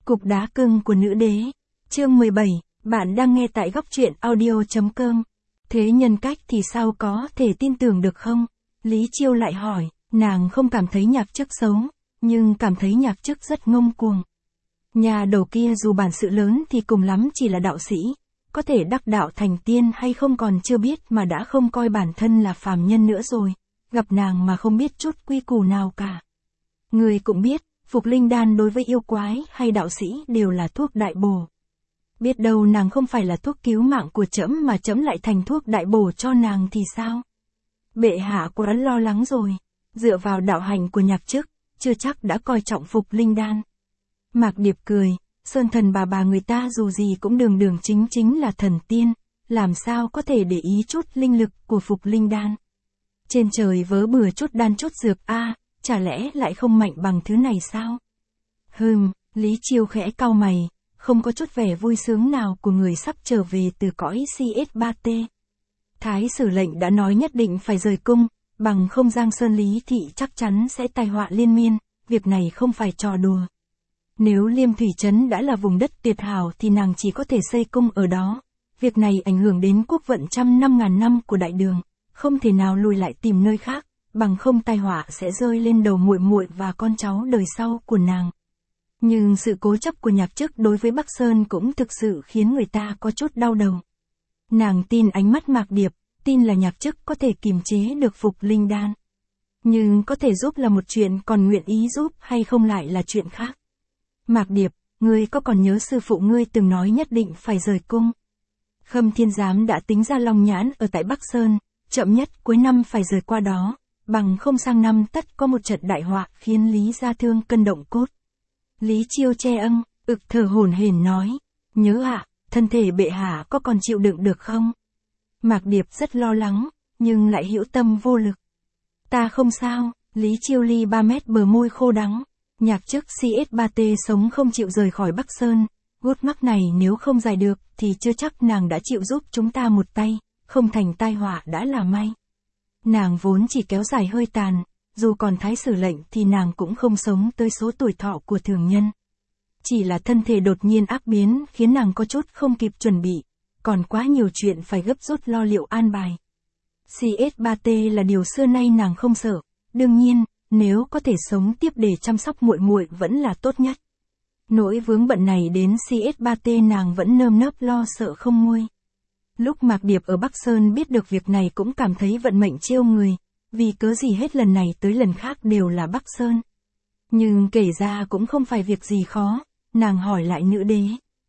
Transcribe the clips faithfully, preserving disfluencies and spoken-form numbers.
Cục đá cưng của nữ đế. Chương mười bảy, bạn đang nghe tại góc truyện audio.com. Thế nhân cách thì sao có thể tin tưởng được không? Lý Chiêu lại hỏi, nàng không cảm thấy Nhạc Chức xấu, nhưng cảm thấy Nhạc Chức rất ngông cuồng. Nhà đầu kia dù bản sự lớn thì cùng lắm chỉ là đạo sĩ, có thể đắc đạo thành tiên hay không còn chưa biết mà đã không coi bản thân là phàm nhân nữa rồi, gặp nàng mà không biết chút quy củ nào cả. Người cũng biết, phục linh đan đối với yêu quái hay đạo sĩ đều là thuốc đại bổ. Biết đâu nàng không phải là thuốc cứu mạng của trẫm mà trẫm lại thành thuốc đại bổ cho nàng thì sao? Bệ hạ quá lo lắng rồi, dựa vào đạo hành của Nhạc Chức, chưa chắc đã coi trọng phục linh đan. Mạc Điệp cười, Sơn thần bà bà người ta dù gì cũng đường đường chính chính là thần tiên, làm sao có thể để ý chút linh lực của phục linh đan. Trên trời vớ bừa chút đan chút dược a, à, chả lẽ lại không mạnh bằng thứ này sao? Hừm, Lý Chiêu khẽ cau mày, không có chút vẻ vui sướng nào của người sắp trở về từ cõi xê ét ba T. Thái sử lệnh đã nói nhất định phải rời cung, bằng không Giang Sơn Lý Thị chắc chắn sẽ tai họa liên miên, việc này không phải trò đùa. Nếu Liêm Thủy Trấn đã là vùng đất tuyệt hảo thì nàng chỉ có thể xây cung ở đó. Việc này ảnh hưởng đến quốc vận trăm năm ngàn năm của đại đường, không thể nào lùi lại tìm nơi khác, bằng không tai họa sẽ rơi lên đầu muội muội và con cháu đời sau của nàng. Nhưng sự cố chấp của Nhạc Chức đối với Bắc Sơn cũng thực sự khiến người ta có chút đau đầu. Nàng tin ánh mắt Mạc Điệp, tin là Nhạc Chức có thể kiềm chế được phục linh đan. Nhưng có thể giúp là một chuyện, còn nguyện ý giúp hay không lại là chuyện khác. Mạc Điệp, ngươi có còn nhớ sư phụ ngươi từng nói nhất định phải rời cung? Khâm Thiên Giám đã tính ra long nhãn ở tại Bắc Sơn, chậm nhất cuối năm phải rời qua đó, bằng không sang năm tất có một trận đại họa khiến Lý gia thương cân động cốt. Lý Chiêu che âng, ực thở hổn hển nói, nhớ ạ, à, thân thể bệ hạ có còn chịu đựng được không? Mạc Điệp rất lo lắng, nhưng lại hữu tâm vô lực. Ta không sao, Lý Chiêu ly ba mét bờ môi khô đắng. Nhạc Chức xê ét ba T sống không chịu rời khỏi Bắc Sơn, gút mắc này nếu không giải được thì chưa chắc nàng đã chịu giúp chúng ta một tay, không thành tai họa đã là may. Nàng vốn chỉ kéo dài hơi tàn, dù còn thái sử lệnh thì nàng cũng không sống tới số tuổi thọ của thường nhân. Chỉ là thân thể đột nhiên ác biến khiến nàng có chút không kịp chuẩn bị, còn quá nhiều chuyện phải gấp rút lo liệu an bài. xê ét ba T là điều xưa nay nàng không sợ, đương nhiên, nếu có thể sống tiếp để chăm sóc muội muội vẫn là tốt nhất. Nỗi vướng bận này đến xê ét ba T nàng vẫn nơm nớp lo sợ không nguôi. Lúc Mạc Điệp ở Bắc Sơn biết được việc này cũng cảm thấy vận mệnh trêu người, vì cớ gì hết lần này tới lần khác đều là Bắc Sơn. Nhưng kể ra cũng không phải việc gì khó, nàng hỏi lại nữ đế.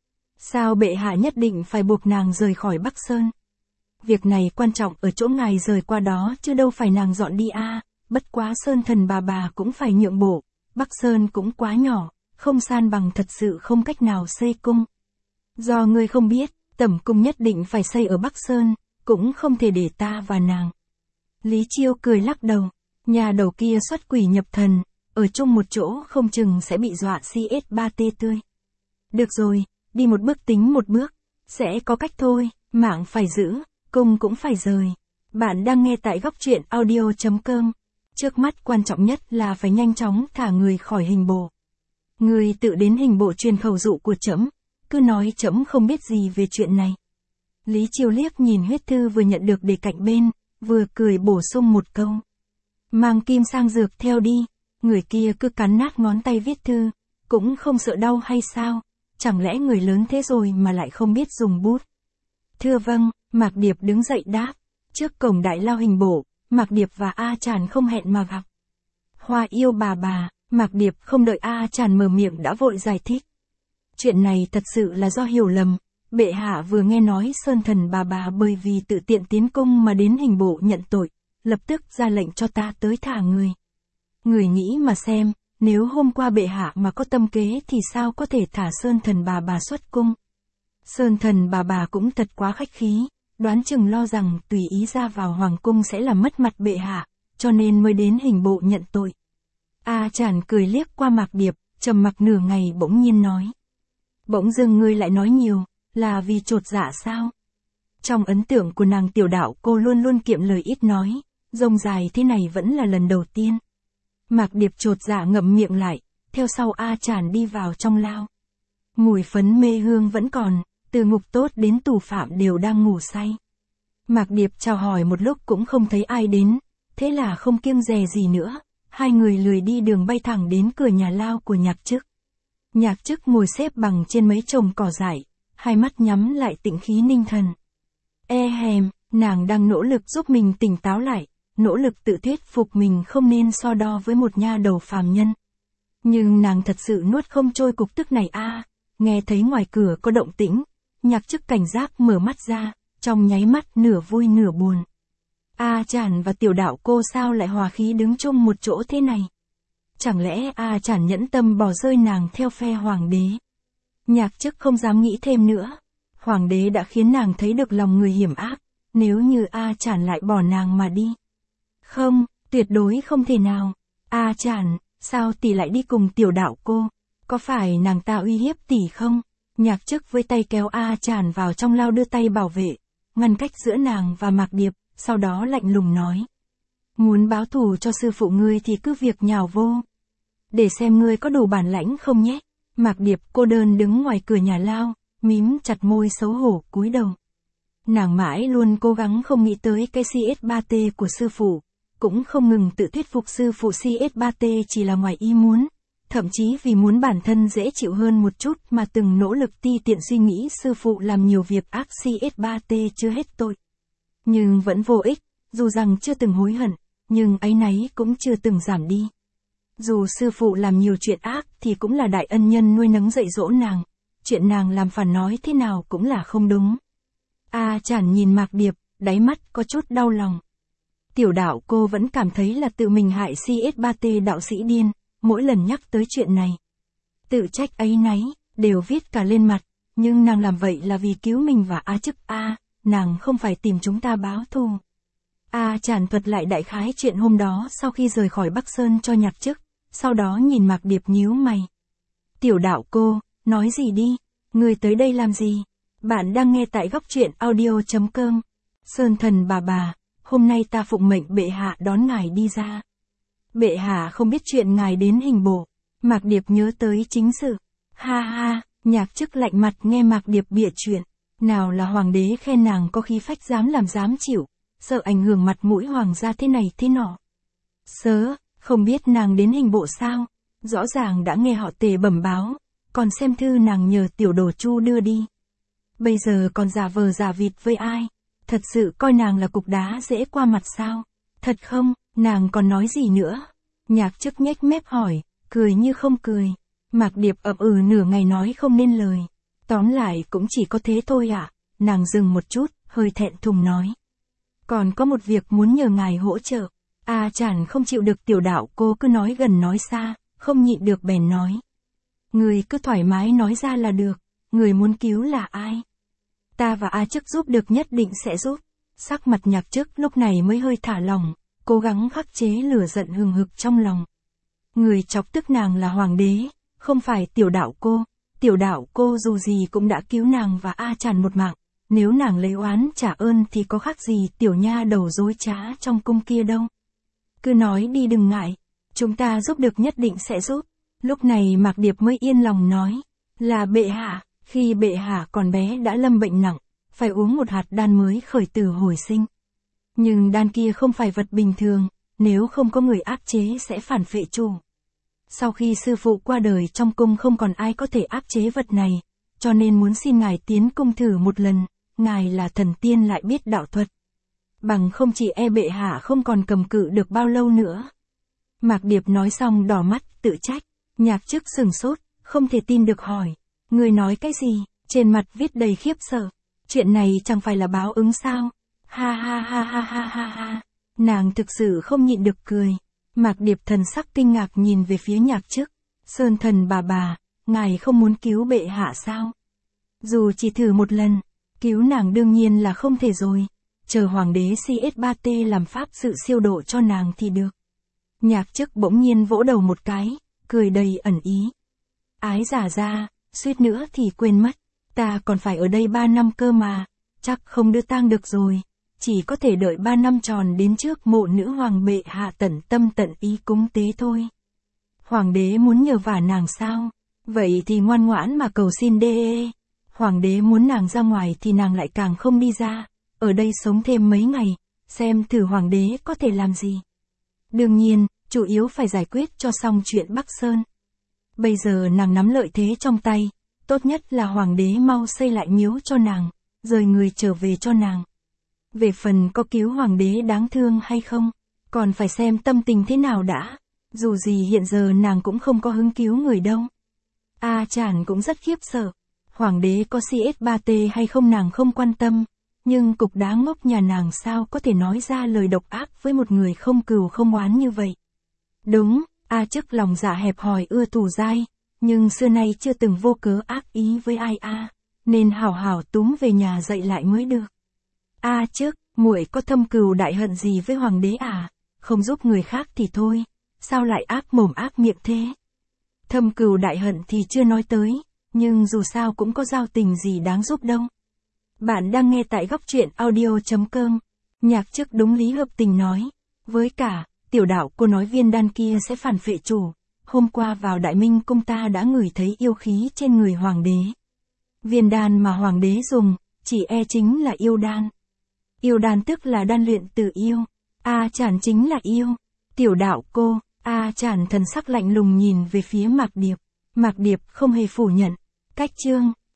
Sao bệ hạ nhất định phải buộc nàng rời khỏi Bắc Sơn? Việc này quan trọng ở chỗ ngài rời qua đó chứ đâu phải nàng dọn đi a. À. Bất quá Sơn thần bà bà cũng phải nhượng bộ, Bắc Sơn cũng quá nhỏ, không san bằng thật sự không cách nào xây cung. Do ngươi không biết, tẩm cung nhất định phải xây ở Bắc Sơn, cũng không thể để ta và nàng. Lý Chiêu cười lắc đầu, nhà đầu kia xuất quỷ nhập thần, ở chung một chỗ không chừng sẽ bị dọa xê ét ba T tươi. Được rồi, đi một bước tính một bước, sẽ có cách thôi, mạng phải giữ, cung cũng phải rời. Bạn đang nghe tại góc truyện audio.com. Trước mắt quan trọng nhất là phải nhanh chóng thả người khỏi hình bộ. Người tự đến hình bộ truyền khẩu dụ của trẫm, cứ nói trẫm không biết gì về chuyện này. Lý Chiêu liếc nhìn huyết thư vừa nhận được để cạnh bên, vừa cười bổ sung một câu. Mang kim sang dược theo đi, người kia cứ cắn nát ngón tay viết thư, cũng không sợ đau hay sao, chẳng lẽ người lớn thế rồi mà lại không biết dùng bút. Thưa vâng, Mạc Điệp đứng dậy đáp, trước cổng đại lao hình bộ. Mạc Điệp và A Tràn không hẹn mà gặp. Hoa yêu bà bà, Mạc Điệp không đợi A Tràn mở miệng đã vội giải thích. Chuyện này thật sự là do hiểu lầm, bệ hạ vừa nghe nói Sơn thần bà bà bởi vì tự tiện tiến cung mà đến hình bộ nhận tội, lập tức ra lệnh cho ta tới thả người. Người nghĩ mà xem, nếu hôm qua bệ hạ mà có tâm kế thì sao có thể thả Sơn thần bà bà xuất cung. Sơn thần bà bà cũng thật quá khách khí. Đoán chừng lo rằng tùy ý ra vào hoàng cung sẽ làm mất mặt bệ hạ, cho nên mới đến hình bộ nhận tội. A Tràn cười liếc qua Mạc Điệp, trầm mặc nửa ngày bỗng nhiên nói. Bỗng dưng ngươi lại nói nhiều, là vì chột dạ sao? Trong ấn tượng của nàng tiểu đạo cô luôn luôn kiệm lời ít nói, rông dài thế này vẫn là lần đầu tiên. Mạc Điệp chột dạ ngậm miệng lại, theo sau A Tràn đi vào trong lao. Mùi phấn mê hương vẫn còn, từ ngục tốt đến tù phạm đều đang ngủ say. Mạc Điệp chào hỏi một lúc cũng không thấy ai đến, thế là không kiêng dè gì nữa, hai người lười đi đường bay thẳng đến cửa nhà lao của Nhạc Chức. Nhạc Chức ngồi xếp bằng trên mấy chồng cỏ dại, hai mắt nhắm lại tĩnh khí ninh thần. E hèm, nàng đang nỗ lực giúp mình tỉnh táo lại, nỗ lực tự thuyết phục mình không nên so đo với một nha đầu phàm nhân. Nhưng nàng thật sự nuốt không trôi cục tức này a. À, nghe thấy ngoài cửa có động tĩnh, Nhạc Chức cảnh giác mở mắt ra, trong nháy mắt nửa vui nửa buồn. A Chản và Tiểu Đạo Cô sao lại hòa khí đứng chung một chỗ thế này? Chẳng lẽ A Chản nhẫn tâm bỏ rơi nàng theo phe hoàng đế? Nhạc Chức không dám nghĩ thêm nữa. Hoàng đế đã khiến nàng thấy được lòng người hiểm ác, nếu như A Chản lại bỏ nàng mà đi. Không, tuyệt đối không thể nào. A Chản, sao tỷ lại đi cùng Tiểu Đạo Cô? Có phải nàng ta uy hiếp tỷ không? Nhạc Chức với tay kéo A Chản vào trong lao đưa tay bảo vệ, ngăn cách giữa nàng và Mạc Điệp, sau đó lạnh lùng nói. Muốn báo thù cho sư phụ ngươi thì cứ việc nhào vô. Để xem ngươi có đủ bản lãnh không nhé. Mạc Điệp cô đơn đứng ngoài cửa nhà lao, mím chặt môi xấu hổ cúi đầu. Nàng mãi luôn cố gắng không nghĩ tới cái C S ba T của sư phụ, cũng không ngừng tự thuyết phục sư phụ C S ba T chỉ là ngoài ý muốn, thậm chí vì muốn bản thân dễ chịu hơn một chút mà từng nỗ lực ti tiện suy nghĩ sư phụ làm nhiều việc ác C S ba T chưa hết tội. Nhưng vẫn vô ích, dù rằng chưa từng hối hận, nhưng áy náy cũng chưa từng giảm đi. Dù sư phụ làm nhiều chuyện ác thì cũng là đại ân nhân nuôi nấng dạy dỗ nàng, chuyện nàng làm phản nói thế nào cũng là không đúng. A Chản nhìn Mạc Điệp, đáy mắt có chút đau lòng. Tiểu Đạo Cô vẫn cảm thấy là tự mình hại C S ba T đạo sĩ điên, mỗi lần nhắc tới chuyện này. Tự trách áy náy, đều viết cả lên mặt, nhưng nàng làm vậy là vì cứu mình và A Chức A, nàng không phải tìm chúng ta báo thù. A Chản thuật lại đại khái chuyện hôm đó sau khi rời khỏi Bắc Sơn cho Nhạc Chức, sau đó nhìn Mạc Điệp nhíu mày. Tiểu Đạo Cô, nói gì đi, người tới đây làm gì? Bạn đang nghe tại góc truyện audio chấm com. Sơn thần bà bà, hôm nay ta phụng mệnh bệ hạ đón ngài đi ra. Bệ hạ không biết chuyện ngài đến hình bộ. Mạc Điệp nhớ tới chính sự. Ha ha, Nhạc Chức lạnh mặt nghe Mạc Điệp bịa chuyện. Nào là hoàng đế khen nàng có khí phách dám làm dám chịu, sợ ảnh hưởng mặt mũi hoàng gia thế này thế nọ. Sớ, không biết nàng đến hình bộ sao? Rõ ràng đã nghe họ Tề bẩm báo, còn xem thư nàng nhờ tiểu đồ Chu đưa đi. Bây giờ còn giả vờ giả vịt với ai? Thật sự coi nàng là cục đá dễ qua mặt sao? Thật không, nàng còn nói gì nữa? Nhạc Chức nhếch mép hỏi, cười như không cười. Mạc Điệp ậm ừ nửa ngày nói không nên lời. Tóm lại cũng chỉ có thế thôi ạ. À? Nàng dừng một chút, hơi thẹn thùng nói. Còn có một việc muốn nhờ ngài hỗ trợ. A Chản không chịu được Tiểu Đạo Cô cứ nói gần nói xa, không nhịn được bèn nói. Người cứ thoải mái nói ra là được, người muốn cứu là ai? Ta và A Chức giúp được nhất định sẽ giúp. Sắc mặt Nhạc Chức lúc này mới hơi thả lỏng, cố gắng khắc chế lửa giận hừng hực trong lòng. Người chọc tức nàng là hoàng đế, không phải Tiểu Đạo Cô. Tiểu Đạo Cô dù gì cũng đã cứu nàng và A Chản một mạng, nếu nàng lấy oán trả ơn thì có khác gì tiểu nha đầu dối trá trong cung kia đâu. Cứ nói đi đừng ngại, chúng ta giúp được nhất định sẽ giúp. Lúc này Mạc Điệp mới yên lòng nói, là bệ hạ, khi bệ hạ còn bé đã lâm bệnh nặng, phải uống một hạt đan mới khởi tử hồi sinh. Nhưng đan kia không phải vật bình thường, nếu không có người áp chế sẽ phản phệ chủ. Sau khi sư phụ qua đời trong cung không còn ai có thể áp chế vật này, cho nên muốn xin ngài tiến cung thử một lần, ngài là thần tiên lại biết đạo thuật. Bằng không chỉ e bệ hạ không còn cầm cự được bao lâu nữa. Mạc Điệp nói xong đỏ mắt, tự trách. Nhạc Chức sừng sốt, không thể tin được hỏi. Người nói cái gì? Trên mặt viết đầy khiếp sợ. Chuyện này chẳng phải là báo ứng sao? Ha ha ha ha ha ha ha. Nàng thực sự không nhịn được cười. Mạc Điệp thần sắc kinh ngạc nhìn về phía Nhạc Chức. Sơn thần bà bà, ngài không muốn cứu bệ hạ sao? Dù chỉ thử một lần, cứu nàng đương nhiên là không thể rồi. Chờ hoàng đế C S ba T làm pháp sự siêu độ cho nàng thì được. Nhạc Chức bỗng nhiên vỗ đầu một cái, cười đầy ẩn ý. Ái giả ra, suýt nữa thì quên mất. Ta còn phải ở đây ba năm cơ mà, chắc không đưa tang được rồi. Chỉ có thể đợi ba năm tròn đến trước mộ nữ hoàng bệ hạ tận tâm tận ý cúng tế thôi. Hoàng đế muốn nhờ vả nàng sao? Vậy thì ngoan ngoãn mà cầu xin đê. Hoàng đế muốn nàng ra ngoài thì nàng lại càng không đi ra, ở đây sống thêm mấy ngày, xem thử hoàng đế có thể làm gì. Đương nhiên, chủ yếu phải giải quyết cho xong chuyện Bắc Sơn. Bây giờ nàng nắm lợi thế trong tay, tốt nhất là hoàng đế mau xây lại miếu cho nàng, rời người trở về cho nàng. Về phần có cứu hoàng đế đáng thương hay không, còn phải xem tâm tình thế nào đã, dù gì hiện giờ nàng cũng không có hứng cứu người đâu. A Chản cũng rất khiếp sợ, hoàng đế có xê ét ba T hay không nàng không quan tâm, nhưng cục đá ngốc nhà nàng sao có thể nói ra lời độc ác với một người không cừu không oán như vậy. Đúng, A Chức lòng dạ hẹp hòi ưa thù dai, nhưng xưa nay chưa từng vô cớ ác ý với ai A, nên hảo hảo túm về nhà dạy lại mới được. A Chức, muội có thâm cừu đại hận gì với hoàng đế à? Không giúp người khác thì thôi, sao lại ác mồm ác miệng thế? Thâm cừu đại hận thì chưa nói tới, nhưng dù sao cũng có giao tình gì đáng giúp đâu. Bạn đang nghe tại góc truyện audio.com. Nhạc Chức đúng lý hợp tình nói. Với cả, tiểu đạo cô nói viên đan kia sẽ phản phệ chủ. Hôm qua vào Đại Minh cung ta đã ngửi thấy yêu khí trên người hoàng đế. Viên đan mà hoàng đế dùng, chỉ e chính là yêu đan. Yêu đan tức là đan luyện từ yêu. A Chản chính là yêu. Tiểu đạo cô, A Chản thần sắc lạnh lùng nhìn về phía Mạc Điệp. Mạc Điệp không hề phủ nhận. Cách chương.